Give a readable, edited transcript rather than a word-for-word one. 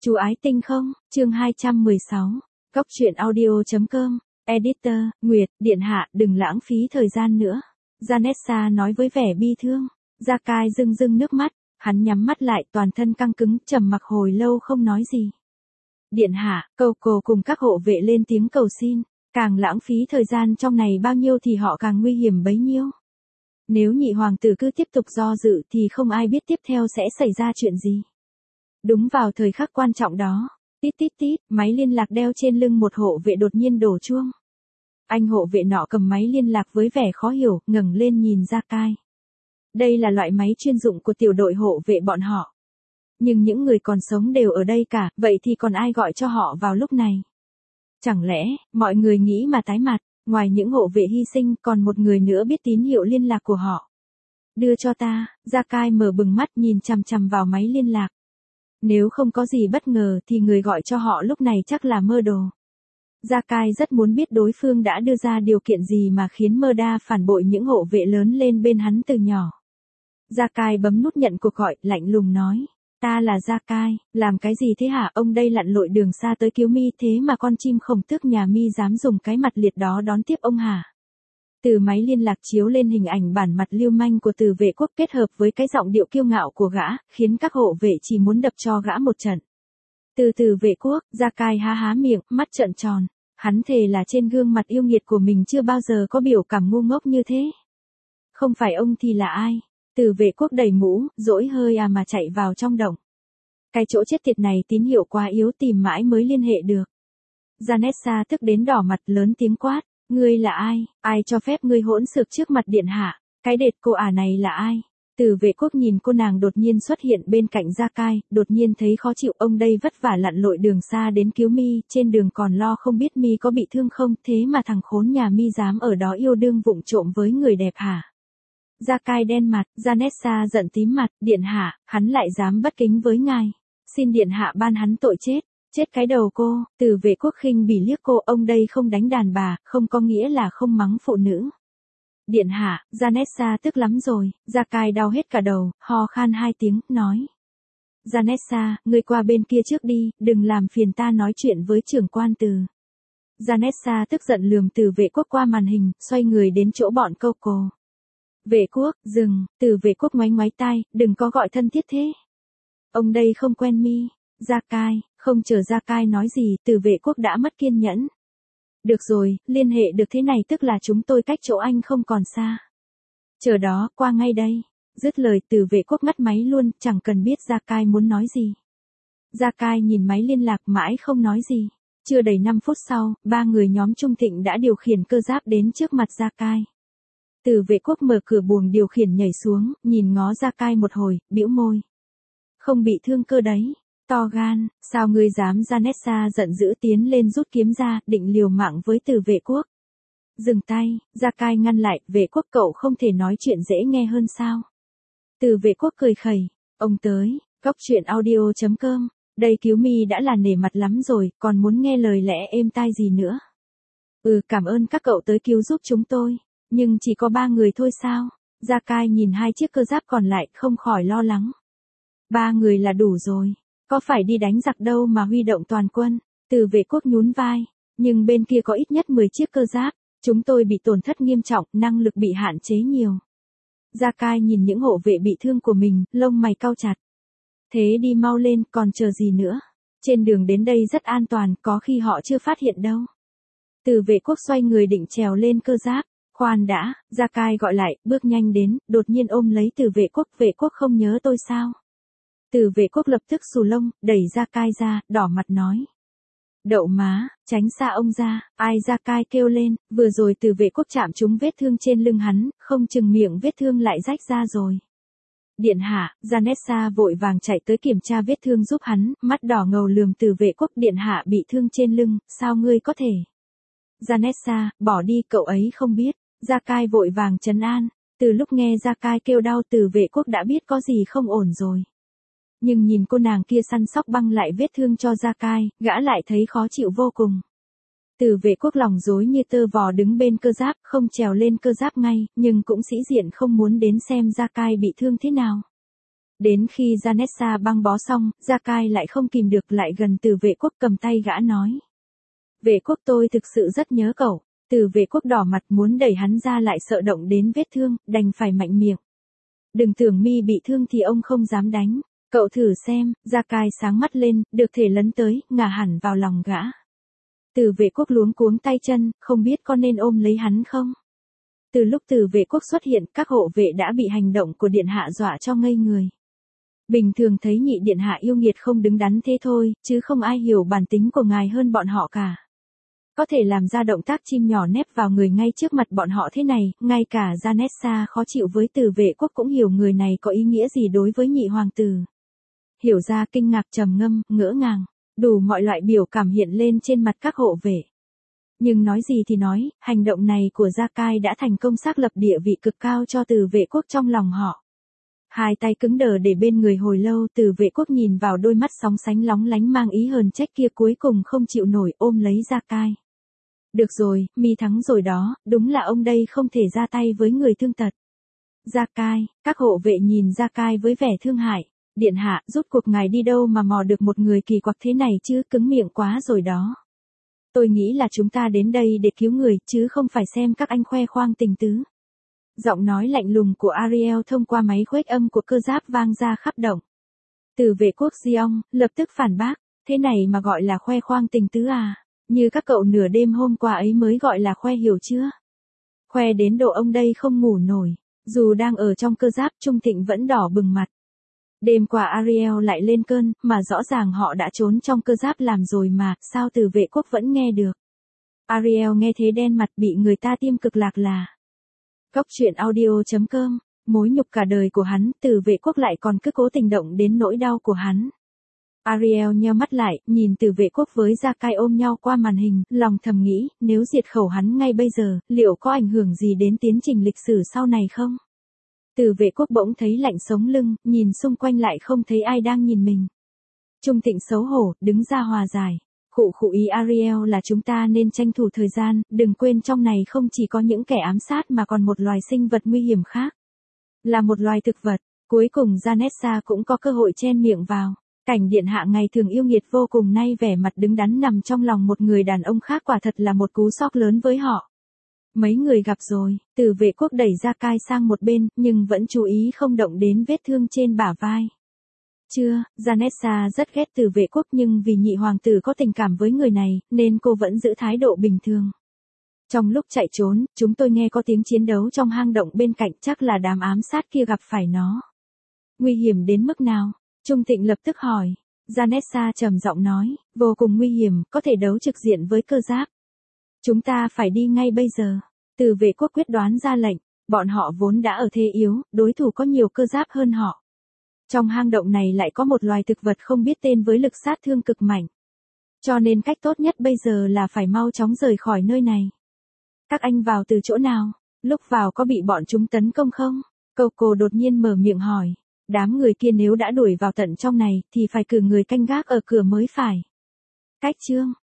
Chú ái tinh không, chương 216, Góc truyện audio.com, Editor, Nguyệt, điện hạ, đừng lãng phí thời gian nữa. Janessa nói với vẻ bi thương. Gia Cai rưng rưng nước mắt, hắn nhắm mắt lại toàn thân căng cứng, trầm mặc hồi lâu không nói gì. Điện hạ, Coco cùng các hộ vệ lên tiếng cầu xin, càng lãng phí thời gian trong này bao nhiêu thì họ càng nguy hiểm bấy nhiêu. Nếu nhị hoàng tử cứ tiếp tục do dự thì không ai biết tiếp theo sẽ xảy ra chuyện gì. Đúng vào thời khắc quan trọng đó, tít tít tít, máy liên lạc đeo trên lưng một hộ vệ đột nhiên đổ chuông. Anh hộ vệ nọ cầm máy liên lạc với vẻ khó hiểu, ngẩng lên nhìn Gia Cai. Đây là loại máy chuyên dụng của tiểu đội hộ vệ bọn họ. Nhưng những người còn sống đều ở đây cả, vậy thì còn ai gọi cho họ vào lúc này? Chẳng lẽ, mọi người nghĩ mà tái mặt, ngoài những hộ vệ hy sinh còn một người nữa biết tín hiệu liên lạc của họ. Đưa cho ta, Gia Cai mở bừng mắt nhìn chằm chằm vào máy liên lạc. Nếu không có gì bất ngờ thì người gọi cho họ lúc này chắc là Mơ Đồ. Gia Cai rất muốn biết đối phương đã đưa ra điều kiện gì mà khiến Mơ Đa phản bội những hộ vệ lớn lên bên hắn từ nhỏ. Gia Cai bấm nút nhận cuộc gọi, lạnh lùng nói. Ta là Gia Cai, làm cái gì thế hả? Ông đây lặn lội đường xa tới cứu mi thế mà con chim khổng tước nhà mi dám dùng cái mặt liệt đó đón tiếp ông hả? Từ máy liên lạc chiếu lên hình ảnh bản mặt lưu manh của Từ Vệ Quốc kết hợp với cái giọng điệu kiêu ngạo của gã, khiến các hộ vệ chỉ muốn đập cho gã một trận. Từ Vệ Quốc, Gia Cai há há miệng, mắt trợn tròn. Hắn thề là trên gương mặt yêu nghiệt của mình chưa bao giờ có biểu cảm ngu ngốc như thế. Không phải ông thì là ai? Từ Vệ Quốc đẩy mũ, dỗi hơi mà chạy vào trong động. Cái chỗ chết tiệt này tín hiệu quá yếu, tìm mãi mới liên hệ được. Janessa tức đến đỏ mặt, lớn tiếng quát. Ngươi là ai? Ai cho phép ngươi hỗn xược trước mặt điện hạ? Cái đệt cô này là ai? Từ Vệ Quốc nhìn cô nàng đột nhiên xuất hiện bên cạnh Gia Cai, đột nhiên thấy khó chịu. Ông đây vất vả lặn lội đường xa đến cứu mi, trên đường còn lo không biết mi có bị thương không, thế mà thằng khốn nhà mi dám ở đó yêu đương vụng trộm với người đẹp hả? Gia Cai đen mặt, Janessa giận tím mặt, điện hạ, hắn lại dám bất kính với ngài. Xin điện hạ ban hắn tội chết. Chết cái đầu cô. Từ Vệ Quốc khinh bỉ liếc cô. Ông đây không đánh đàn bà, không có nghĩa là không mắng phụ nữ. Điện hạ, Janessa tức lắm rồi. Gia Cai đau hết cả đầu, ho khan 2 tiếng, nói. Janessa, ngươi qua bên kia trước đi, đừng làm phiền ta nói chuyện với trưởng quan Từ. Janessa tức giận lườm Từ Vệ Quốc qua màn hình, xoay người đến chỗ bọn Coco. Vệ Quốc, dừng. Từ Vệ Quốc ngoáy ngoáy tai, đừng có gọi thân thiết thế. Ông đây không quen mi. Gia Cai, không chờ Gia Cai nói gì, Từ Vệ Quốc đã mất kiên nhẫn. Được rồi, liên hệ được thế này tức là chúng tôi cách chỗ anh không còn xa. Chờ đó, qua ngay đây. Dứt lời, Từ Vệ Quốc ngắt máy luôn, chẳng cần biết Gia Cai muốn nói gì. Gia Cai nhìn máy liên lạc mãi không nói gì. Chưa đầy 5 phút sau, 3 người nhóm Trung Thịnh đã điều khiển cơ giáp đến trước mặt Gia Cai. Từ Vệ Quốc mở cửa buồng điều khiển nhảy xuống, nhìn ngó Gia Cai một hồi, bĩu môi. Không bị thương cơ đấy. To gan, sao ngươi dám? Janessa giận dữ tiến lên rút kiếm ra, định liều mạng với Từ Vệ Quốc. Dừng tay, Gia Cai ngăn lại, Vệ Quốc cậu không thể nói chuyện dễ nghe hơn sao? Từ Vệ Quốc cười khẩy, ông tới, Góc truyện audio.com, đây cứu mi đã là nể mặt lắm rồi, còn muốn nghe lời lẽ êm tai gì nữa? Cảm ơn các cậu tới cứu giúp chúng tôi, nhưng chỉ có 3 người thôi sao? Gia Cai nhìn 2 chiếc cơ giáp còn lại, không khỏi lo lắng. 3 người là đủ rồi. Có phải đi đánh giặc đâu mà huy động toàn quân. Từ Vệ Quốc nhún vai. Nhưng bên kia có ít nhất 10 chiếc cơ giáp. Chúng tôi bị tổn thất nghiêm trọng, năng lực bị hạn chế nhiều. Gia Cai nhìn những hộ vệ bị thương của mình, lông mày cau chặt. Thế đi mau lên, còn chờ gì nữa? Trên đường đến đây rất an toàn, có khi họ chưa phát hiện đâu. Từ Vệ Quốc xoay người định trèo lên cơ giáp. Khoan đã, Gia Cai gọi lại, bước nhanh đến, đột nhiên ôm lấy Từ Vệ Quốc. Vệ Quốc không nhớ tôi sao? Từ Vệ Quốc lập tức xù lông, đẩy Gia Cai ra, đỏ mặt nói. Đậu má, tránh xa ông ra. Ai? Gia Cai kêu lên, vừa rồi Từ Vệ Quốc chạm trúng vết thương trên lưng hắn, không chừng miệng vết thương lại rách ra rồi. Điện hạ, Janessa vội vàng chạy tới kiểm tra vết thương giúp hắn, mắt đỏ ngầu lườm Từ Vệ Quốc. Điện hạ bị thương trên lưng, sao ngươi có thể? Janessa, bỏ đi, cậu ấy không biết. Gia Cai vội vàng trấn an. Từ lúc nghe Gia Cai kêu đau, Từ Vệ Quốc đã biết có gì không ổn rồi. Nhưng nhìn cô nàng kia săn sóc băng lại vết thương cho Gia Cai, gã lại thấy khó chịu vô cùng. Từ Vệ Quốc lòng rối như tơ vò đứng bên cơ giáp, không trèo lên cơ giáp ngay, nhưng cũng sĩ diện không muốn đến xem Gia Cai bị thương thế nào. Đến khi Janessa băng bó xong, Gia Cai lại không kìm được lại gần Từ Vệ Quốc cầm tay gã nói. Vệ Quốc tôi thực sự rất nhớ cậu. Từ Vệ Quốc đỏ mặt muốn đẩy hắn ra lại sợ động đến vết thương, đành phải mạnh miệng. Đừng tưởng mi bị thương thì ông không dám đánh. Cậu thử xem, Gia Cai sáng mắt lên, được thể lấn tới, ngả hẳn vào lòng gã. Từ Vệ Quốc luống cuống tay chân, không biết có nên ôm lấy hắn không? Từ lúc Từ Vệ Quốc xuất hiện, các hộ vệ đã bị hành động của điện hạ dọa cho ngây người. Bình thường thấy nhị điện hạ yêu nghiệt không đứng đắn thế thôi, chứ không ai hiểu bản tính của ngài hơn bọn họ cả. Có thể làm ra động tác chim nhỏ nép vào người ngay trước mặt bọn họ thế này, ngay cả Janessa khó chịu với Từ Vệ Quốc cũng hiểu người này có ý nghĩa gì đối với nhị hoàng tử. Hiểu ra kinh ngạc trầm ngâm, ngỡ ngàng, đủ mọi loại biểu cảm hiện lên trên mặt các hộ vệ. Nhưng nói gì thì nói, hành động này của Gia Cai đã thành công xác lập địa vị cực cao cho Từ Vệ Quốc trong lòng họ. Hai tay cứng đờ để bên người hồi lâu, Từ Vệ Quốc nhìn vào đôi mắt sóng sánh lóng lánh mang ý hờn trách kia cuối cùng không chịu nổi ôm lấy Gia Cai. Được rồi, mi thắng rồi đó, đúng là ông đây không thể ra tay với người thương tật. Gia Cai, các hộ vệ nhìn Gia Cai với vẻ thương hại. Điện hạ, rút cuộc ngài đi đâu mà mò được một người kỳ quặc thế này chứ, cứng miệng quá rồi đó. Tôi nghĩ là chúng ta đến đây để cứu người, chứ không phải xem các anh khoe khoang tình tứ. Giọng nói lạnh lùng của Ariel thông qua máy khuếch âm của cơ giáp vang ra khắp động. Từ Vệ Quốc Giong lập tức phản bác, thế này mà gọi là khoe khoang tình tứ à? Như các cậu nửa đêm hôm qua ấy mới gọi là khoe hiểu chưa? Khoe đến độ ông đây không ngủ nổi, dù đang ở trong cơ giáp Trung Thịnh vẫn đỏ bừng mặt. Đêm qua Ariel lại lên cơn, mà rõ ràng họ đã trốn trong cơ giáp làm rồi mà, sao Từ Vệ Quốc vẫn nghe được? Ariel nghe thế đen mặt bị người ta tiêm cực lạc là. Góc truyện audio.com, mối nhục cả đời của hắn, Từ Vệ Quốc lại còn cứ cố tình động đến nỗi đau của hắn. Ariel nheo mắt lại, nhìn Từ Vệ Quốc với Gia Cai ôm nhau qua màn hình, lòng thầm nghĩ, nếu diệt khẩu hắn ngay bây giờ, liệu có ảnh hưởng gì đến tiến trình lịch sử sau này không? Từ Vệ Quốc bỗng thấy lạnh sống lưng, nhìn xung quanh lại không thấy ai đang nhìn mình. Trung Thịnh xấu hổ, đứng ra hòa giải. Khụ ý Ariel là chúng ta nên tranh thủ thời gian, đừng quên trong này không chỉ có những kẻ ám sát mà còn một loài sinh vật nguy hiểm khác. Là một loài thực vật. Cuối cùng Janessa cũng có cơ hội chen miệng vào. Cảnh điện hạ ngày thường yêu nghiệt vô cùng nay vẻ mặt đứng đắn nằm trong lòng một người đàn ông khác quả thật là một cú sốc lớn với họ. Mấy người gặp rồi, Từ Vệ Quốc đẩy Gia Cai sang một bên, nhưng vẫn chú ý không động đến vết thương trên bả vai. Chưa, Janessa rất ghét Từ Vệ Quốc nhưng vì nhị hoàng tử có tình cảm với người này, nên cô vẫn giữ thái độ bình thường. Trong lúc chạy trốn, chúng tôi nghe có tiếng chiến đấu trong hang động bên cạnh, chắc là đám ám sát kia gặp phải nó. Nguy hiểm đến mức nào? Trung Thịnh lập tức hỏi. Janessa trầm giọng nói, vô cùng nguy hiểm, có thể đấu trực diện với cơ giáp. Chúng ta phải đi ngay bây giờ. Từ Vệ Quốc quyết đoán ra lệnh, bọn họ vốn đã ở thế yếu, đối thủ có nhiều cơ giáp hơn họ. Trong hang động này lại có một loài thực vật không biết tên với lực sát thương cực mạnh. Cho nên cách tốt nhất bây giờ là phải mau chóng rời khỏi nơi này. Các anh vào từ chỗ nào? Lúc vào có bị bọn chúng tấn công không? Coco đột nhiên mở miệng hỏi. Đám người kia nếu đã đuổi vào tận trong này, thì phải cử người canh gác ở cửa mới phải. Cách chương